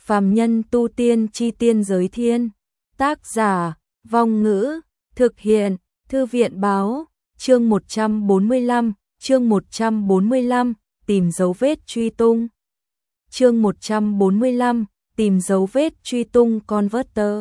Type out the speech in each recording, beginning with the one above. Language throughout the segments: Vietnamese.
Phàm nhân tu tiên chi tiên giới thiên. Tác giả, Vong Ngữ, thực hiện, Thư viện báo, chương 145, tìm dấu vết truy tung. Chương 145, tìm dấu vết truy tung Converter.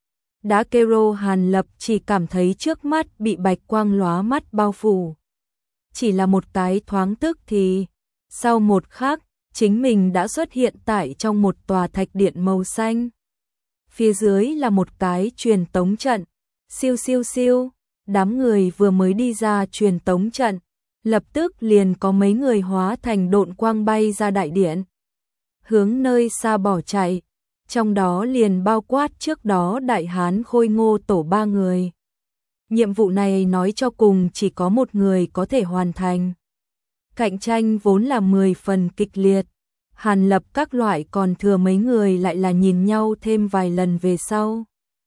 Đã kêu Hàn Lập chỉ cảm thấy trước mắt bị bạch quang lóa mắt bao phủ. Chỉ là một cái thoáng tức thì, sau một khắc, chính mình đã xuất hiện tại trong một tòa thạch điện màu xanh. Phía dưới là một cái truyền tống trận, siêu siêu siêu, đám người vừa mới đi ra truyền tống trận, lập tức liền có mấy người hóa thành độn quang bay ra đại điện, hướng nơi xa bỏ chạy, trong đó liền bao quát trước đó đại hán khôi ngô tổ 3 người. Nhiệm vụ này nói cho cùng chỉ có một người có thể hoàn thành. Cạnh tranh vốn là 10 phần kịch liệt, Hàn Lập các loại còn thừa mấy người lại là nhìn nhau thêm vài lần về sau.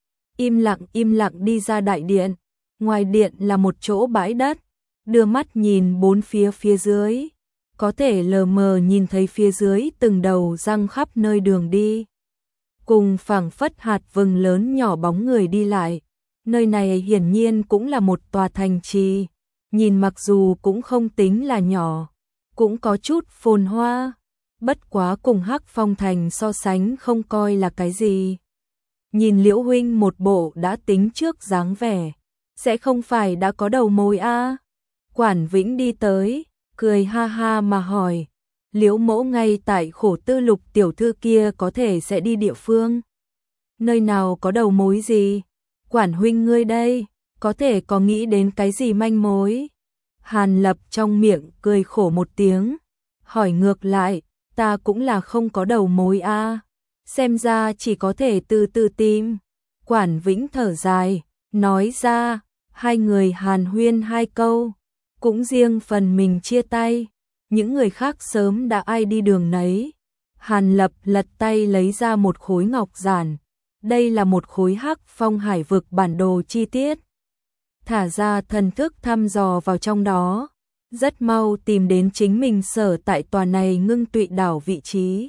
Im lặng đi ra đại điện, ngoài điện là một chỗ bãi đất, đưa mắt nhìn bốn phía dưới, có thể lờ mờ nhìn thấy phía dưới từng đầu răng khắp nơi đường đi. Cùng phảng phất hạt vừng lớn nhỏ bóng người đi lại, nơi này hiển nhiên cũng là một tòa thành trì, nhìn mặc dù cũng không tính là nhỏ, cũng có chút phồn hoa, bất quá cùng Hắc Phong thành so sánh không coi là cái gì. Nhìn Liễu huynh một bộ đã tính trước dáng vẻ, sẽ không phải đã có đầu mối a? Quản Vĩnh đi tới, cười ha ha mà hỏi, Liễu mỗ ngay tại Khổ Tư Lục tiểu thư kia có thể sẽ đi địa phương. Nơi nào có đầu mối gì? Quản huynh ngươi đây, có thể có nghĩ đến cái gì manh mối? Hàn Lập trong miệng cười khổ một tiếng, hỏi ngược lại, ta cũng là không có đầu mối a, xem ra chỉ có thể từ từ tìm. Quản Vĩnh thở dài, nói ra, hai người hàn huyên hai câu, cũng riêng phần mình chia tay, những người khác sớm đã ai đi đường nấy. Hàn Lập lật tay lấy ra một khối ngọc giản, đây là một khối Hắc Phong hải vực bản đồ chi tiết. Thả ra thần thức thăm dò vào trong đó, rất mau tìm đến chính mình sở tại tòa này Ngưng Tụy đảo vị trí.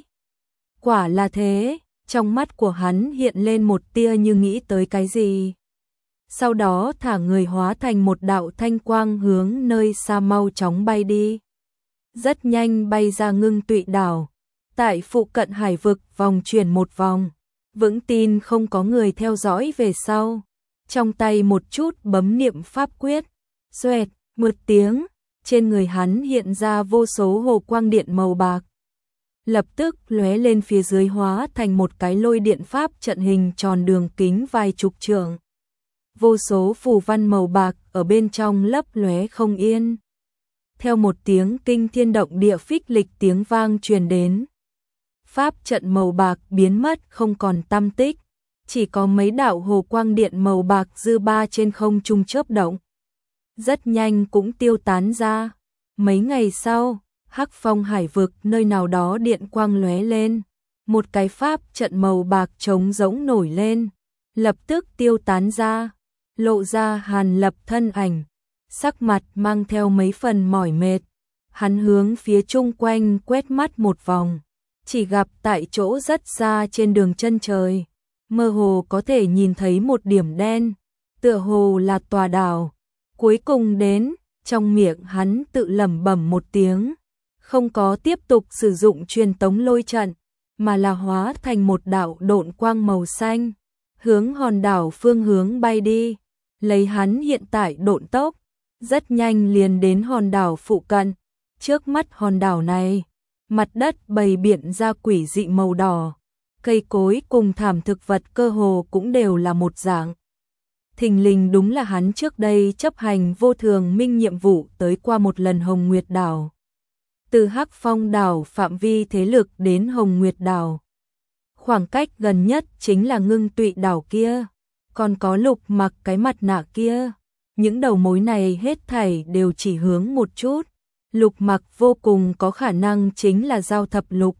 Quả là thế, trong mắt của hắn hiện lên một tia như nghĩ tới cái gì. Sau đó thả người hóa thành một đạo thanh quang hướng nơi xa mau chóng bay đi. Rất nhanh bay ra Ngưng Tụy đảo, tại phụ cận hải vực vòng chuyển một vòng, vững tin không có người theo dõi về sau. Trong tay một chút bấm niệm pháp quyết, xoẹt, một tiếng, trên người hắn hiện ra vô số hồ quang điện màu bạc. Lập tức lóe lên phía dưới hóa thành một cái lôi điện pháp trận hình tròn đường kính vài chục trượng. Vô số phù văn màu bạc ở bên trong lấp lóe không yên. Theo một tiếng kinh thiên động địa phích lịch tiếng vang truyền đến, pháp trận màu bạc biến mất không còn tăm tích, chỉ có mấy đạo hồ quang điện màu bạc dư ba trên không trung chớp động. Rất nhanh cũng tiêu tán ra. Mấy ngày sau, Hắc Phong hải vực nơi nào đó điện quang lóe lên, một cái pháp trận màu bạc trống rỗng nổi lên, lập tức tiêu tán ra, lộ ra Hàn Lập thân ảnh, sắc mặt mang theo mấy phần mỏi mệt. Hắn hướng phía chung quanh quét mắt một vòng, chỉ gặp tại chỗ rất xa trên đường chân trời, mơ hồ có thể nhìn thấy một điểm đen, tựa hồ là tòa đảo. Cuối cùng đến, trong miệng hắn tự lẩm bẩm một tiếng, không có tiếp tục sử dụng truyền tống lôi trận, mà là hóa thành một đạo độn quang màu xanh, hướng hòn đảo phương hướng bay đi. Lấy hắn hiện tại độn tốc, rất nhanh liền đến hòn đảo phụ cận. Trước mắt hòn đảo này, mặt đất bày biện ra quỷ dị màu đỏ, cây cối cùng thảm thực vật cơ hồ cũng đều là một dạng. Thình lình đúng là hắn trước đây chấp hành vô thường minh nhiệm vụ tới qua một lần Hồng Nguyệt đảo. Từ Hắc Phong đảo phạm vi thế lực đến Hồng Nguyệt đảo, khoảng cách gần nhất chính là Ngưng Tụy đảo kia, còn có Lục Mặc cái mặt nạ kia. Những đầu mối này hết thảy đều chỉ hướng một chút. Lục Mặc vô cùng có khả năng chính là Giao Thập Lục.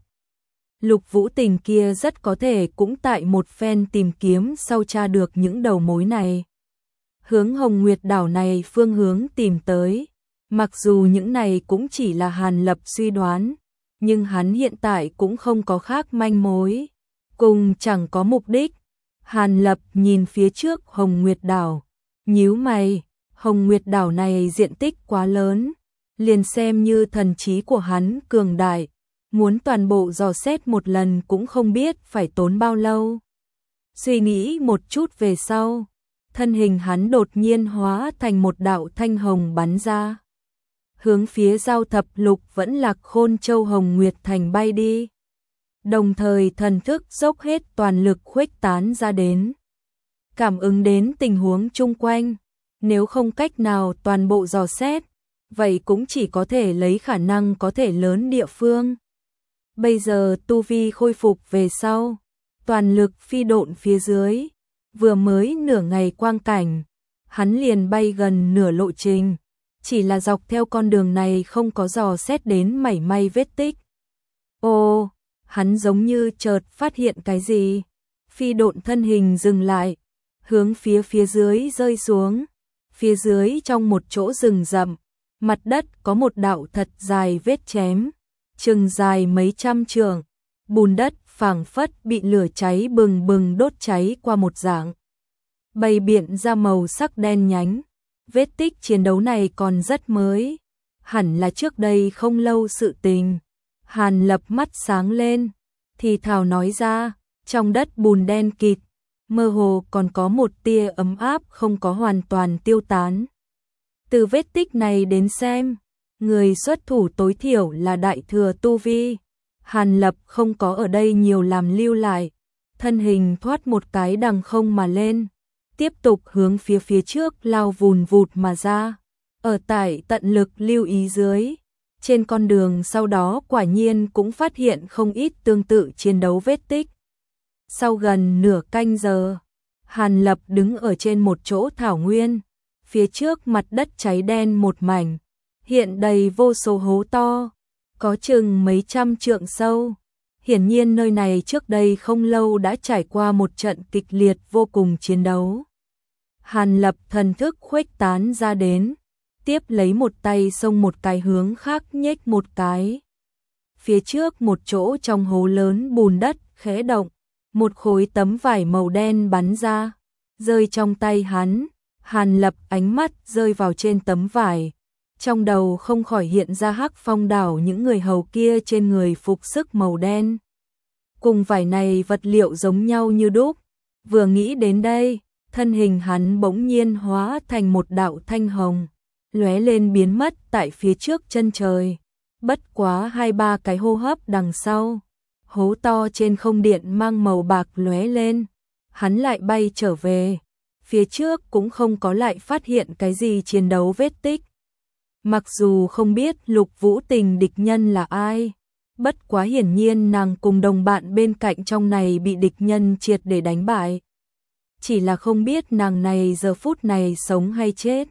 Lục Vũ Tình kia rất có thể cũng tại một phen tìm kiếm sau tra được những đầu mối này, hướng Hồng Nguyệt đảo này phương hướng tìm tới. Mặc dù những này cũng chỉ là Hàn Lập suy đoán, nhưng hắn hiện tại cũng không có khác manh mối. cùng chẳng có mục đích. Hàn Lập nhìn phía trước Hồng Nguyệt đảo, nhíu mày, Hồng Nguyệt đảo này diện tích quá lớn, liền xem như thần trí của hắn cường đại, muốn toàn bộ dò xét một lần cũng không biết phải tốn bao lâu. Suy nghĩ một chút về sau, thân hình hắn đột nhiên hóa thành một đạo thanh hồng bắn ra, hướng phía Giao Thập Lục vẫn Lạc Khôn Châu Hồng Nguyệt Thành bay đi. Đồng thời thần thức dốc hết toàn lực khuếch tán ra đến, cảm ứng đến tình huống chung quanh, nếu không cách nào toàn bộ dò xét, vậy cũng chỉ có thể lấy khả năng có thể lớn địa phương. Bây giờ tu vi khôi phục về sau, toàn lực phi độn phía dưới, vừa mới nửa ngày quang cảnh, hắn liền bay gần nửa lộ trình, chỉ là dọc theo con đường này không có dò xét đến mảy may vết tích. Ô, hắn giống như chợt phát hiện cái gì, phi độn thân hình dừng lại, hướng phía dưới rơi xuống, phía dưới trong một chỗ rừng rậm, mặt đất có một đạo thật dài vết chém, chừng dài mấy trăm trượng, bùn đất phảng phất bị lửa cháy bừng bừng đốt cháy qua một dạng, bày biện ra màu sắc đen nhánh. Vết tích chiến đấu này còn rất mới, hẳn là trước đây không lâu sự tình. Hàn Lập mắt sáng lên, thì thào nói ra, trong đất bùn đen kịt, mơ hồ còn có một tia ấm áp không có hoàn toàn tiêu tán. Từ vết tích này đến xem, người xuất thủ tối thiểu là đại thừa tu vi. Hàn Lập không có ở đây nhiều làm lưu lại, thân hình thoát một cái đằng không mà lên, tiếp tục hướng phía trước lao vùn vụt mà ra. Ở tại tận lực lưu ý dưới, trên con đường sau đó quả nhiên cũng phát hiện không ít tương tự chiến đấu vết tích. Sau gần nửa canh giờ, Hàn Lập đứng ở trên một chỗ thảo nguyên, phía trước mặt đất cháy đen một mảnh, hiện đầy vô số hố to, có chừng mấy trăm trượng sâu. Hiển nhiên nơi này trước đây không lâu đã trải qua một trận kịch liệt vô cùng chiến đấu. Hàn Lập thần thức khuếch tán ra đến, tiếp lấy một tay xông một cái hướng khác nhếch một cái. Phía trước một chỗ trong hố lớn bùn đất khẽ động, một khối tấm vải màu đen bắn ra, rơi trong tay hắn. Hàn Lập ánh mắt rơi vào trên tấm vải, trong đầu không khỏi hiện ra Hắc Phong đảo những người hầu kia trên người phục sức màu đen. Cùng vải này vật liệu giống nhau như đúc, vừa nghĩ đến đây, thân hình hắn bỗng nhiên hóa thành một đạo thanh hồng, lóe lên biến mất tại phía trước chân trời. Bất quá 2-3 cái hô hấp đằng sau, hố to trên không điện mang màu bạc lóe lên, hắn lại bay trở về. Phía trước cũng không có lại phát hiện cái gì chiến đấu vết tích. Mặc dù không biết Lục Vũ Tình địch nhân là ai, bất quá hiển nhiên nàng cùng đồng bạn bên cạnh trong này bị địch nhân triệt để đánh bại. Chỉ là không biết nàng này giờ phút này sống hay chết.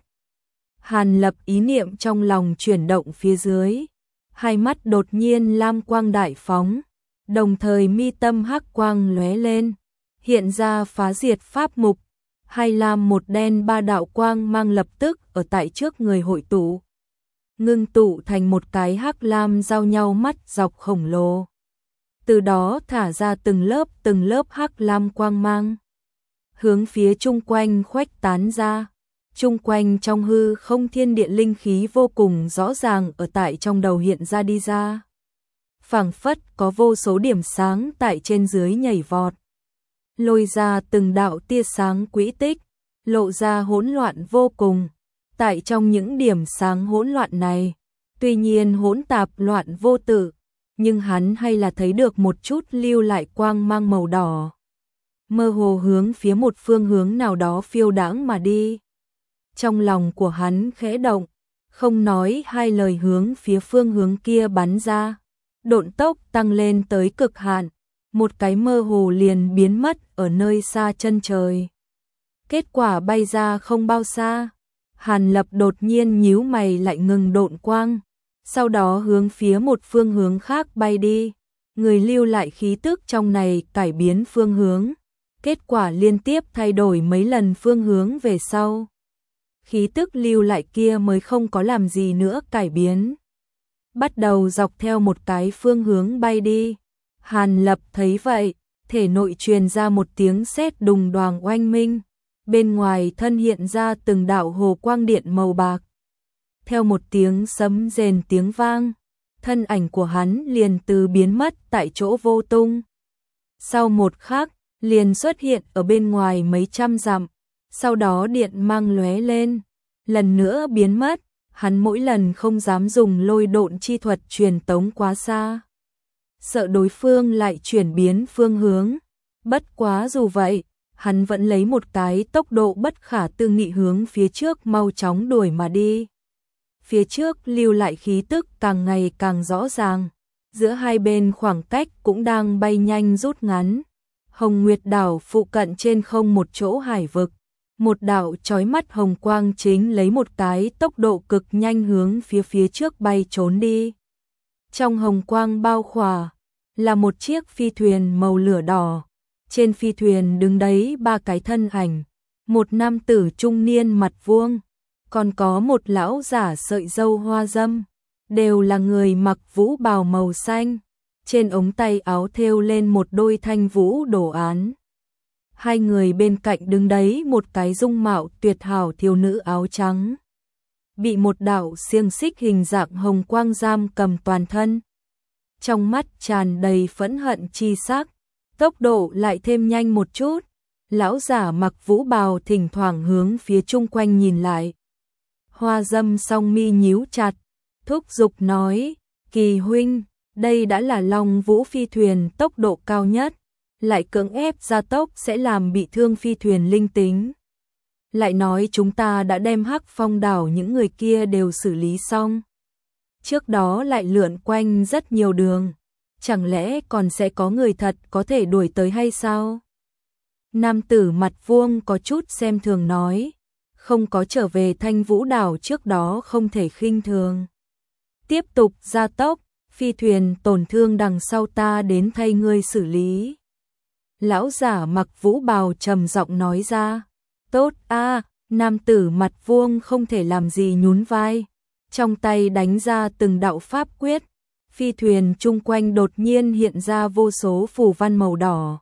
Hàn Lập ý niệm trong lòng chuyển động phía dưới, hai mắt đột nhiên lam quang đại phóng, đồng thời mi tâm hắc quang lóe lên, hiện ra phá diệt pháp mục, hai lam một đen ba đạo quang mang lập tức ở tại trước người hội tụ, ngưng tụ thành một cái hắc lam giao nhau mắt dọc khổng lồ. Từ đó thả ra từng lớp hắc lam quang mang, hướng phía chung quanh khuếch tán ra. Chung quanh trong hư không thiên địa linh khí vô cùng rõ ràng ở tại trong đầu hiện ra đi ra. Phảng phất có vô số điểm sáng tại trên dưới nhảy vọt, lôi ra từng đạo tia sáng quỹ tích, lộ ra hỗn loạn vô cùng. Tại trong những điểm sáng hỗn loạn này, tuy nhiên hỗn tạp loạn vô tự, nhưng hắn hay là thấy được một chút lưu lại quang mang màu đỏ, mơ hồ hướng phía một phương hướng nào đó phiêu đãng mà đi. Trong lòng của hắn khẽ động, không nói hai lời hướng phía phương hướng kia bắn ra, độn tốc tăng lên tới cực hạn, một cái mơ hồ liền biến mất ở nơi xa chân trời. Kết quả bay ra không bao xa, Hàn Lập đột nhiên nhíu mày lại ngừng độn quang, sau đó hướng phía một phương hướng khác bay đi. Người lưu lại khí tức trong này cải biến phương hướng, kết quả liên tiếp thay đổi mấy lần phương hướng về sau. Khí tức lưu lại kia mới không có làm gì nữa cải biến, bắt đầu dọc theo một cái phương hướng bay đi. Hàn Lập thấy vậy, thể nội truyền ra một tiếng sét đùng đoàng oanh minh, bên ngoài thân hiện ra từng đạo hồ quang điện màu bạc. Theo một tiếng sấm rền tiếng vang, thân ảnh của hắn liền từ biến mất tại chỗ vô tung. Sau một khắc, liền xuất hiện ở bên ngoài mấy trăm dặm, sau đó điện mang lóe lên, lần nữa biến mất, hắn mỗi lần không dám dùng lôi độn chi thuật truyền tống quá xa, sợ đối phương lại chuyển biến phương hướng. Bất quá dù vậy, hắn vẫn lấy một cái tốc độ bất khả tư nghị hướng phía trước mau chóng đuổi mà đi. Phía trước lưu lại khí tức càng ngày càng rõ ràng, giữa hai bên khoảng cách cũng đang bay nhanh rút ngắn. Hồng Nguyệt đảo phụ cận trên không một chỗ hải vực, một đạo chói mắt hồng quang chính lấy một cái tốc độ cực nhanh hướng phía trước bay trốn đi. Trong hồng quang bao khỏa là một chiếc phi thuyền màu lửa đỏ, trên phi thuyền đứng đấy ba cái thân ảnh, một nam tử trung niên mặt vuông, còn có một lão giả sợi râu hoa dâm, đều là người mặc vũ bào màu xanh, trên ống tay áo thêu lên một đôi thanh vũ đồ án. Hai người bên cạnh đứng đấy một cái dung mạo tuyệt hảo thiếu nữ áo trắng, bị một đạo xiềng xích hình dạng hồng quang giam cầm toàn thân. Trong mắt tràn đầy phẫn hận chi sắc, tốc độ lại thêm nhanh một chút. Lão giả mặc vũ bào thỉnh thoảng hướng phía chung quanh nhìn lại. Hoa dâm song mi nhíu chặt, thúc giục nói, Kỳ huynh, đây đã là Long Vũ phi thuyền tốc độ cao nhất, lại cưỡng ép gia tốc sẽ làm bị thương phi thuyền linh tính. Lại nói chúng ta đã đem Hắc Phong đảo những người kia đều xử lý xong. Trước đó lại lượn quanh rất nhiều đường, chẳng lẽ còn sẽ có người thật có thể đuổi tới hay sao? Nam tử mặt vuông có chút xem thường nói, không có trở về Thanh Vũ đảo trước đó không thể khinh thường. Tiếp tục gia tốc, phi thuyền tổn thương đằng sau ta đến thay ngươi xử lý. Lão giả mặc vũ bào trầm giọng nói ra. Tốt a, nam tử mặt vuông không thể làm gì nhún vai, trong tay đánh ra từng đạo pháp quyết, phi thuyền chung quanh đột nhiên hiện ra vô số phù văn màu đỏ,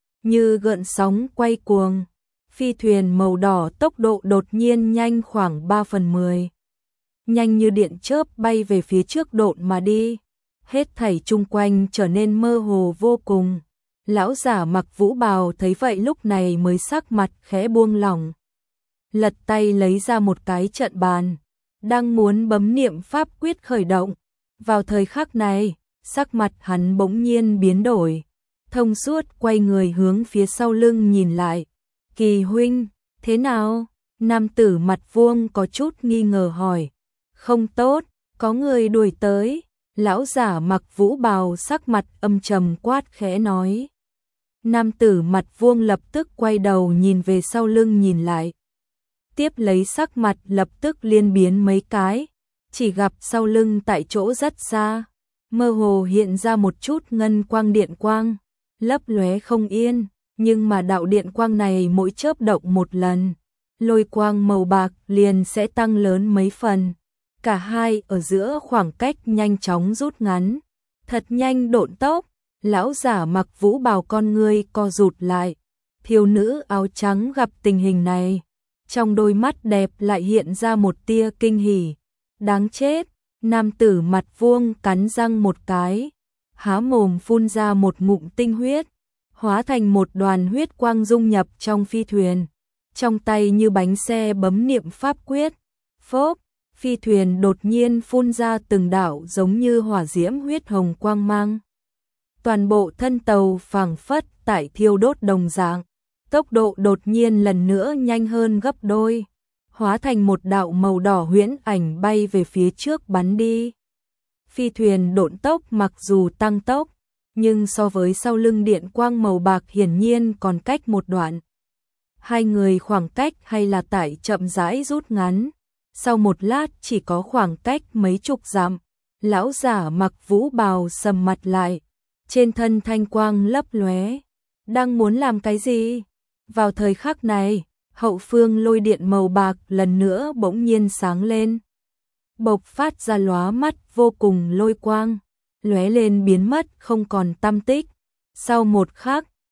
như gợn sóng quay cuồng. Phi thuyền màu đỏ tốc độ đột nhiên nhanh khoảng 3/10, nhanh như điện chớp bay về phía trước độn mà đi, hết thảy chung quanh trở nên mơ hồ vô cùng. Lão giả mặc vũ bào thấy vậy lúc này mới sắc mặt khẽ buông lỏng, lật tay lấy ra một cái trận bàn, đang muốn bấm niệm pháp quyết khởi động. Vào thời khắc này, sắc mặt hắn bỗng nhiên biến đổi, thông suốt quay người hướng phía sau lưng nhìn lại. Kỳ huynh, thế nào? Nam tử mặt vuông có chút nghi ngờ hỏi. Không tốt, có người đuổi tới. Lão giả mặc vũ bào sắc mặt âm trầm quát khẽ nói. Nam tử mặt vuông lập tức quay đầu nhìn về sau lưng nhìn lại. Tiếp lấy sắc mặt lập tức liên biến mấy cái, chỉ gặp sau lưng tại chỗ rất xa, mơ hồ hiện ra một chút ngân quang điện quang, lấp lóe không yên, nhưng mà đạo điện quang này mỗi chớp động một lần, lôi quang màu bạc liền sẽ tăng lớn mấy phần. Cả hai ở giữa khoảng cách nhanh chóng rút ngắn, thật nhanh độn tốc. Lão giả mặc vũ bào con ngươi co rụt lại, thiếu nữ áo trắng gặp tình hình này, trong đôi mắt đẹp lại hiện ra một tia kinh hỉ. Đáng chết, nam tử mặt vuông cắn răng một cái, há mồm phun ra một ngụm tinh huyết, hóa thành một đoàn huyết quang dung nhập trong phi thuyền, trong tay như bánh xe bấm niệm pháp quyết. Phốp, phi thuyền đột nhiên phun ra từng đạo giống như hỏa diễm huyết hồng quang mang. Toàn bộ thân tàu phảng phất tại thiêu đốt đồng dạng, tốc độ đột nhiên lần nữa nhanh hơn gấp đôi, hóa thành một đạo màu đỏ huyễn ảnh bay về phía trước bắn đi. Phi thuyền độn tốc mặc dù tăng tốc, nhưng so với sau lưng điện quang màu bạc hiển nhiên còn cách một đoạn. Hai người khoảng cách hay là tại chậm rãi rút ngắn, sau một lát chỉ có khoảng cách mấy chục dặm. Lão giả mặc vũ bào sầm mặt lại, trên thân thanh quang lấp lóe, đang muốn làm cái gì? Vào thời khắc này, hậu phương lôi điện màu bạc lần nữa bỗng nhiên sáng lên, bộc phát ra lóa mắt vô cùng lôi quang, lóe lên biến mất không còn tăm tích. Sau một khắc,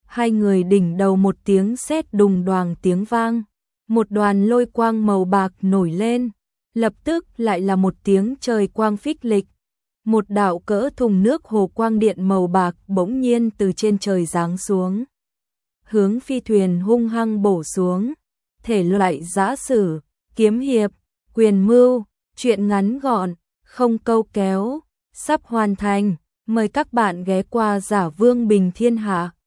hai người đỉnh đầu một tiếng sét đùng đoàng tiếng vang, một đoàn lôi quang màu bạc nổi lên, lập tức lại là một tiếng trời quang phích lịch. Một đạo cỡ thùng nước hồ quang điện màu bạc bỗng nhiên từ trên trời giáng xuống, hướng phi thuyền hung hăng bổ xuống. Thể loại giã sử, kiếm hiệp, quyền mưu, truyện ngắn gọn, không câu kéo, sắp hoàn thành. Mời các bạn ghé qua Giả Vương Bình Thiên Hạ.